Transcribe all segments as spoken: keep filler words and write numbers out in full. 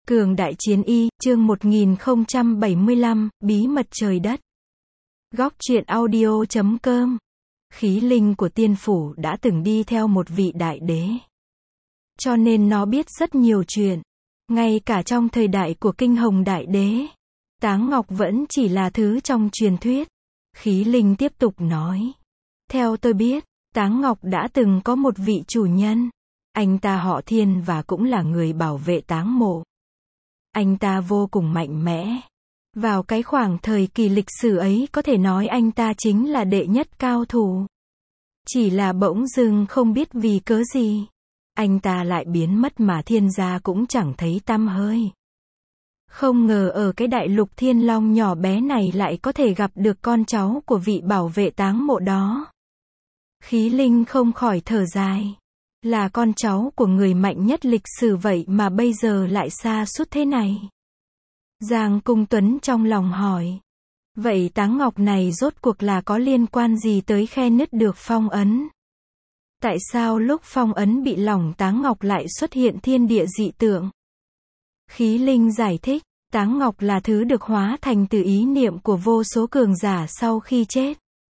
Cường đại chiến y, chương một nghìn không trăm bảy mươi lăm, bí mật trời đất. Góc truyện audio chấm com. Khí linh của tiên phủ đã từng đi theo một vị đại đế. Cho nên nó biết rất nhiều chuyện. Ngay cả trong thời đại của kinh hồng đại đế, Táng Ngọc vẫn chỉ là thứ trong truyền thuyết. Khí linh tiếp tục nói. Theo tôi biết, Táng Ngọc đã từng có một vị chủ nhân. Anh ta họ Thiên và cũng là người bảo vệ táng mộ. Anh ta vô cùng mạnh mẽ. Vào cái khoảng thời kỳ lịch sử ấy có thể nói anh ta chính là đệ nhất cao thủ. Chỉ là bỗng dưng không biết vì cớ gì, anh ta lại biến mất mà Thiên gia cũng chẳng thấy tăm hơi. Không ngờ ở cái đại lục Thiên Long nhỏ bé này lại có thể gặp được con cháu của vị bảo vệ táng mộ đó. Khí linh không khỏi thở dài. Là con cháu của người mạnh nhất lịch sử vậy mà bây giờ lại sa sút thế này. Giang Cung Tuấn trong lòng hỏi. Vậy Táng Ngọc này rốt cuộc là có liên quan gì tới khe nứt được phong ấn? Tại sao lúc phong ấn bị lỏng Táng Ngọc lại xuất hiện thiên địa dị tượng? Khí linh giải thích, Táng Ngọc là thứ được hóa thành từ ý niệm của vô số cường giả sau khi chết.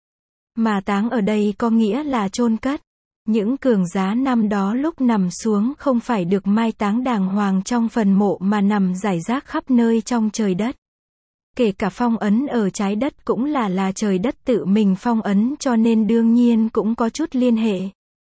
Mà táng ở đây có nghĩa là chôn cất. Những cường giá năm đó lúc nằm xuống không phải được mai táng đàng hoàng trong phần mộ mà nằm rải rác khắp nơi trong trời đất. Kể cả phong ấn ở trái đất cũng là là trời đất tự mình phong ấn cho nên đương nhiên cũng có chút liên hệ.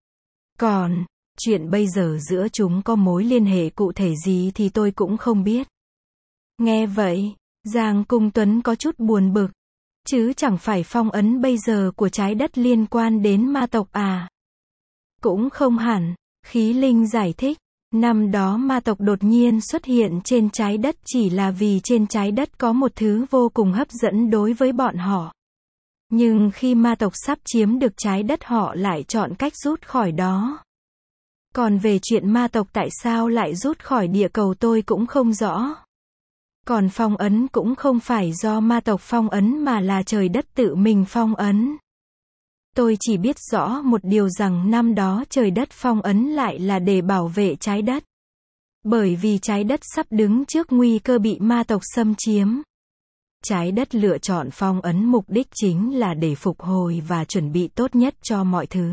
Còn, chuyện bây giờ giữa chúng có mối liên hệ cụ thể gì thì tôi cũng không biết. Nghe vậy, Giang Cung Tuấn có chút buồn bực. Chứ chẳng phải phong ấn bây giờ của trái đất liên quan đến ma tộc à? Cũng không hẳn, khí linh giải thích. Năm đó ma tộc đột nhiên xuất hiện trên trái đất chỉ là vì trên trái đất có một thứ vô cùng hấp dẫn đối với bọn họ. Nhưng khi ma tộc sắp chiếm được trái đất họ lại chọn cách rút khỏi đó. Còn về chuyện ma tộc tại sao lại rút khỏi địa cầu tôi cũng không rõ. Còn phong ấn cũng không phải do ma tộc phong ấn mà là trời đất tự mình phong ấn. Tôi chỉ biết rõ một điều rằng năm đó trời đất phong ấn lại là để bảo vệ trái đất. Bởi vì trái đất sắp đứng trước nguy cơ bị ma tộc xâm chiếm. Trái đất lựa chọn phong ấn mục đích chính là để phục hồi và chuẩn bị tốt nhất cho mọi thứ.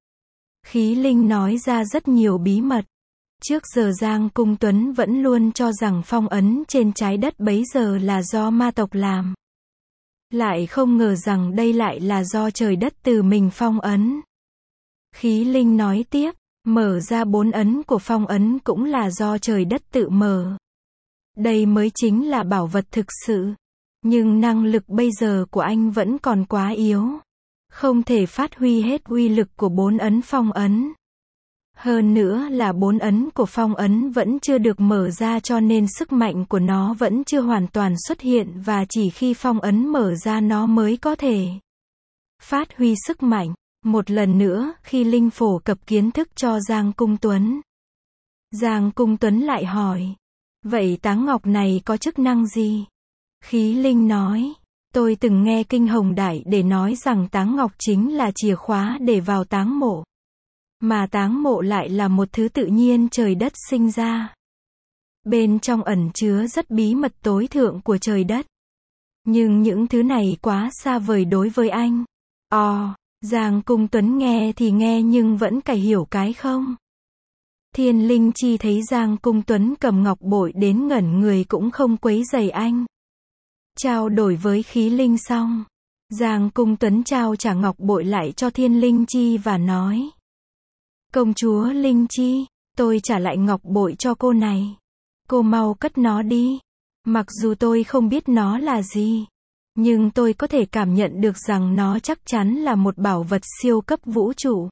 Khí linh nói ra rất nhiều bí mật. Trước giờ Giang Cung Tuấn vẫn luôn cho rằng phong ấn trên trái đất bấy giờ là do ma tộc làm. Lại không ngờ rằng đây lại là do trời đất từ mình phong ấn. Khí linh nói tiếp, mở ra bốn ấn của phong ấn cũng là do trời đất tự mở. Đây mới chính là bảo vật thực sự. Nhưng năng lực bây giờ của anh vẫn còn quá yếu. Không thể phát huy hết uy lực của bốn ấn phong ấn. Hơn nữa là bốn ấn của phong ấn vẫn chưa được mở ra cho nên sức mạnh của nó vẫn chưa hoàn toàn xuất hiện và chỉ khi phong ấn mở ra nó mới có thể phát huy sức mạnh. Một lần nữa, khi Linh phổ cập kiến thức cho Giang Cung Tuấn. Giang Cung Tuấn lại hỏi. Vậy Táng Ngọc này có chức năng gì? Khí Linh nói. Tôi từng nghe Kinh Hồng Đại để nói rằng Táng Ngọc chính là chìa khóa để vào táng mộ. Mà táng mộ lại là một thứ tự nhiên trời đất sinh ra. Bên trong ẩn chứa rất bí mật tối thượng của trời đất. Nhưng những thứ này quá xa vời đối với anh. Ồ, oh, Giang Cung Tuấn nghe thì nghe nhưng vẫn cải hiểu cái không. Thiên Linh Chi thấy Giang Cung Tuấn cầm ngọc bội đến ngẩn người cũng không quấy rầy anh. Trao đổi với khí linh xong. Giang Cung Tuấn trao trả ngọc bội lại cho Thiên Linh Chi và nói. Công chúa Linh Chi, tôi trả lại ngọc bội cho cô này. Cô mau cất nó đi. Mặc dù tôi không biết nó là gì, nhưng tôi có thể cảm nhận được rằng nó chắc chắn là một bảo vật siêu cấp vũ trụ.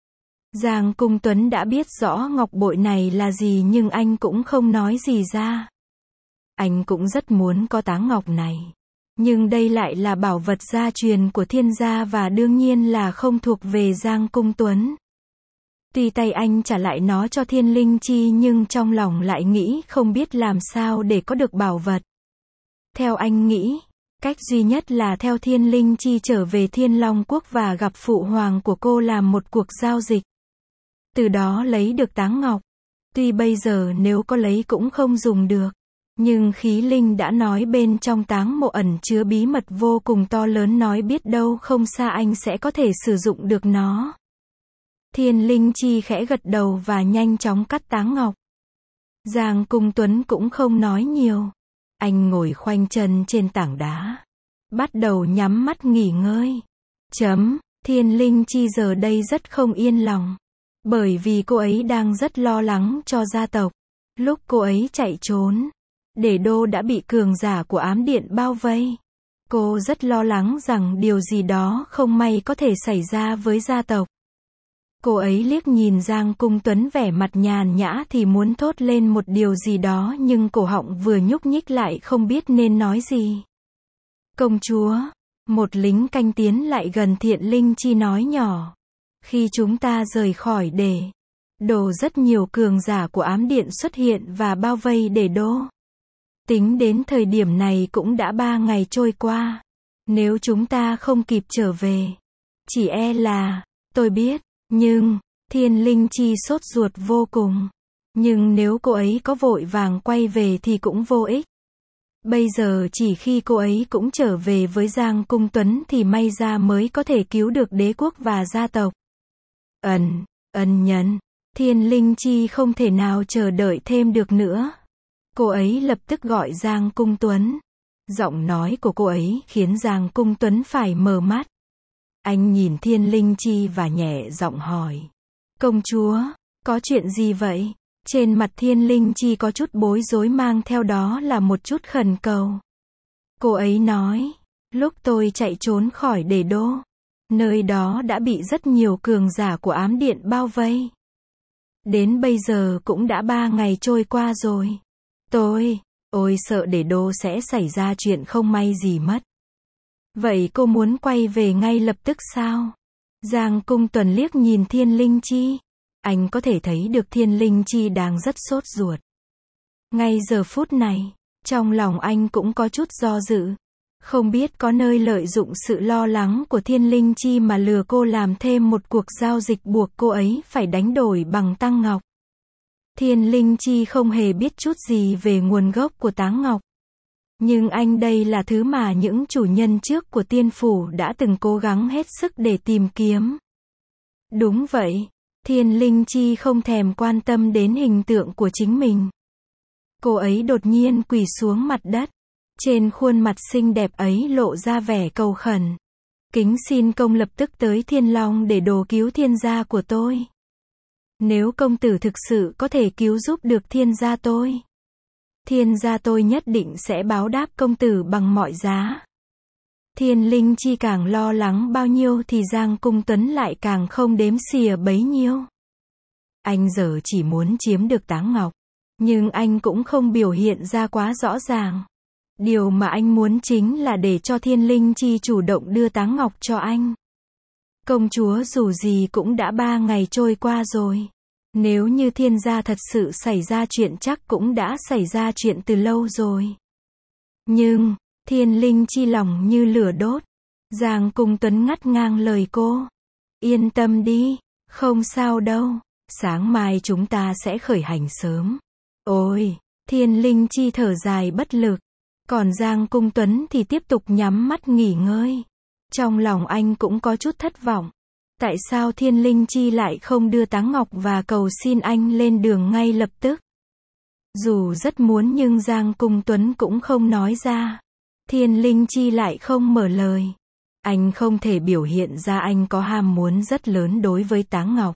Giang Cung Tuấn đã biết rõ ngọc bội này là gì nhưng anh cũng không nói gì ra. Anh cũng rất muốn có táng ngọc này. Nhưng đây lại là bảo vật gia truyền của Thiên gia và đương nhiên là không thuộc về Giang Cung Tuấn. Tuy tay anh trả lại nó cho Thiên Linh Chi nhưng trong lòng lại nghĩ không biết làm sao để có được bảo vật. Theo anh nghĩ, cách duy nhất là theo Thiên Linh Chi trở về Thiên Long Quốc và gặp phụ hoàng của cô làm một cuộc giao dịch. Từ đó lấy được táng ngọc. Tuy bây giờ nếu có lấy cũng không dùng được. Nhưng khí linh đã nói bên trong táng mộ ẩn chứa bí mật vô cùng to lớn, nói biết đâu không xa anh sẽ có thể sử dụng được nó. Thiên linh chi khẽ gật đầu và nhanh chóng cắt táng ngọc. Giang Cung Tuấn cũng không nói nhiều. Anh ngồi khoanh chân trên tảng đá. Bắt đầu nhắm mắt nghỉ ngơi. Chấm, Thiên linh chi giờ đây rất không yên lòng. Bởi vì cô ấy đang rất lo lắng cho gia tộc. Lúc cô ấy chạy trốn, Để Đô đã bị cường giả của ám điện bao vây. Cô rất lo lắng rằng điều gì đó không may có thể xảy ra với gia tộc. Cô ấy liếc nhìn Giang Cung Tuấn vẻ mặt nhàn nhã thì muốn thốt lên một điều gì đó, nhưng cổ họng vừa nhúc nhích lại không biết nên nói gì. Công chúa, một lính canh tiến lại gần Thiện Linh Chi nói nhỏ. Khi chúng ta rời khỏi Để Đô, rất nhiều cường giả của ám điện xuất hiện và bao vây Để Đô. Tính đến thời điểm này cũng đã ba ngày trôi qua. Nếu chúng ta không kịp trở về, chỉ e là, tôi biết, nhưng, Thiên Linh Chi sốt ruột vô cùng. Nhưng nếu cô ấy có vội vàng quay về thì cũng vô ích. Bây giờ chỉ khi cô ấy cũng trở về với Giang Cung Tuấn thì may ra mới có thể cứu được đế quốc và gia tộc. Ẩn, ân nhân, Thiên Linh Chi không thể nào chờ đợi thêm được nữa. Cô ấy lập tức gọi Giang Cung Tuấn. Giọng nói của cô ấy khiến Giang Cung Tuấn phải mở mắt. Anh nhìn Thiên Linh Chi và nhẹ giọng hỏi. Công chúa, có chuyện gì vậy? Trên mặt Thiên Linh Chi có chút bối rối, mang theo đó là một chút khẩn cầu. Cô ấy nói, lúc tôi chạy trốn khỏi Để Đô, nơi đó đã bị rất nhiều cường giả của ám điện bao vây. Đến bây giờ cũng đã ba ngày trôi qua rồi. Tôi, ôi sợ Để Đô sẽ xảy ra chuyện không may gì mất. Vậy cô muốn quay về ngay lập tức sao? Giang Cung Tuấn liếc nhìn Thiên Linh Chi. Anh có thể thấy được Thiên Linh Chi đang rất sốt ruột. Ngay giờ phút này, trong lòng anh cũng có chút do dự. Không biết có nơi lợi dụng sự lo lắng của Thiên Linh Chi mà lừa cô làm thêm một cuộc giao dịch buộc cô ấy phải đánh đổi bằng Táng Ngọc. Thiên Linh Chi không hề biết chút gì về nguồn gốc của Táng Ngọc. Nhưng anh đây là thứ mà những chủ nhân trước của tiên phủ đã từng cố gắng hết sức để tìm kiếm. Đúng vậy, Thiên Linh Chi không thèm quan tâm đến hình tượng của chính mình. Cô ấy đột nhiên quỳ xuống mặt đất. Trên khuôn mặt xinh đẹp ấy lộ ra vẻ cầu khẩn. Kính xin công lập tức tới Thiên Long để đồ cứu thiên gia của tôi. Nếu công tử thực sự có thể cứu giúp được thiên gia tôi, thiên gia tôi nhất định sẽ báo đáp công tử bằng mọi giá. Thiên Linh Chi càng lo lắng bao nhiêu thì Giang Cung Tuấn lại càng không đếm xỉa bấy nhiêu. Anh giờ chỉ muốn chiếm được Táng Ngọc, nhưng anh cũng không biểu hiện ra quá rõ ràng. Điều mà anh muốn chính là để cho Thiên Linh Chi chủ động đưa Táng Ngọc cho anh. Công chúa, dù gì cũng đã ba ngày trôi qua rồi. Nếu như thiên gia thật sự xảy ra chuyện chắc cũng đã xảy ra chuyện từ lâu rồi. Nhưng, Thiên Linh Chi lòng như lửa đốt. Giang Cung Tuấn ngắt ngang lời cô. Yên tâm đi, không sao đâu. Sáng mai chúng ta sẽ khởi hành sớm. Ôi, Thiên Linh Chi thở dài bất lực. Còn Giang Cung Tuấn thì tiếp tục nhắm mắt nghỉ ngơi. Trong lòng anh cũng có chút thất vọng. Tại sao Thiên Linh Chi lại không đưa Táng Ngọc và cầu xin anh lên đường ngay lập tức? Dù rất muốn nhưng Giang Cung Tuấn cũng không nói ra. Thiên Linh Chi lại không mở lời. Anh không thể biểu hiện ra anh có ham muốn rất lớn đối với Táng Ngọc.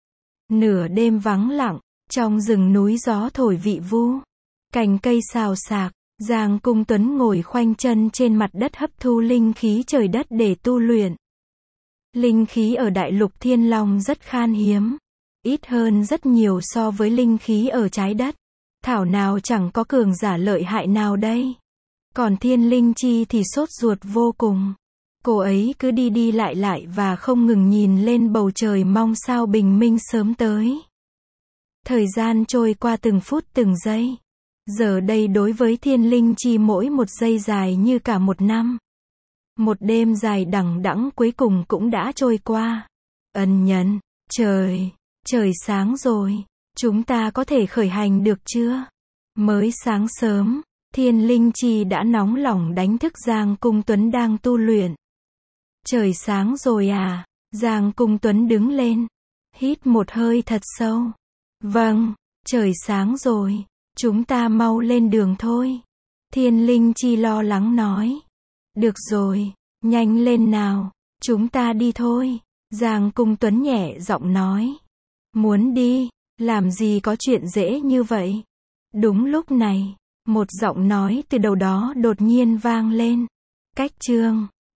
Nửa đêm vắng lặng, trong rừng núi gió thổi vị vu. Cành cây xào xạc, Giang Cung Tuấn ngồi khoanh chân trên mặt đất hấp thu linh khí trời đất để tu luyện. Linh khí ở Đại Lục Thiên Long rất khan hiếm, ít hơn rất nhiều so với linh khí ở trái đất. Thảo nào chẳng có cường giả lợi hại nào đây. Còn Thiên Linh Chi thì sốt ruột vô cùng. Cô ấy cứ đi đi lại lại và không ngừng nhìn lên bầu trời mong sao bình minh sớm tới. Thời gian trôi qua từng phút từng giây. Giờ đây đối với Thiên Linh Chi mỗi một giây dài như cả một năm. Một đêm dài đằng đẵng cuối cùng cũng đã trôi qua. Ân nhân, trời, trời sáng rồi. Chúng ta có thể khởi hành được chưa? Mới sáng sớm, Thiên Linh Chi đã nóng lòng đánh thức Giang Cung Tuấn đang tu luyện. Trời sáng rồi à? Giang Cung Tuấn đứng lên, hít một hơi thật sâu. Vâng, trời sáng rồi, chúng ta mau lên đường thôi. Thiên Linh Chi lo lắng nói. Được rồi, nhanh lên nào, chúng ta đi thôi. Giang Cung Tuấn nhẹ giọng nói. Muốn đi, làm gì có chuyện dễ như vậy. Đúng lúc này, một giọng nói từ đâu đó đột nhiên vang lên. Cách chương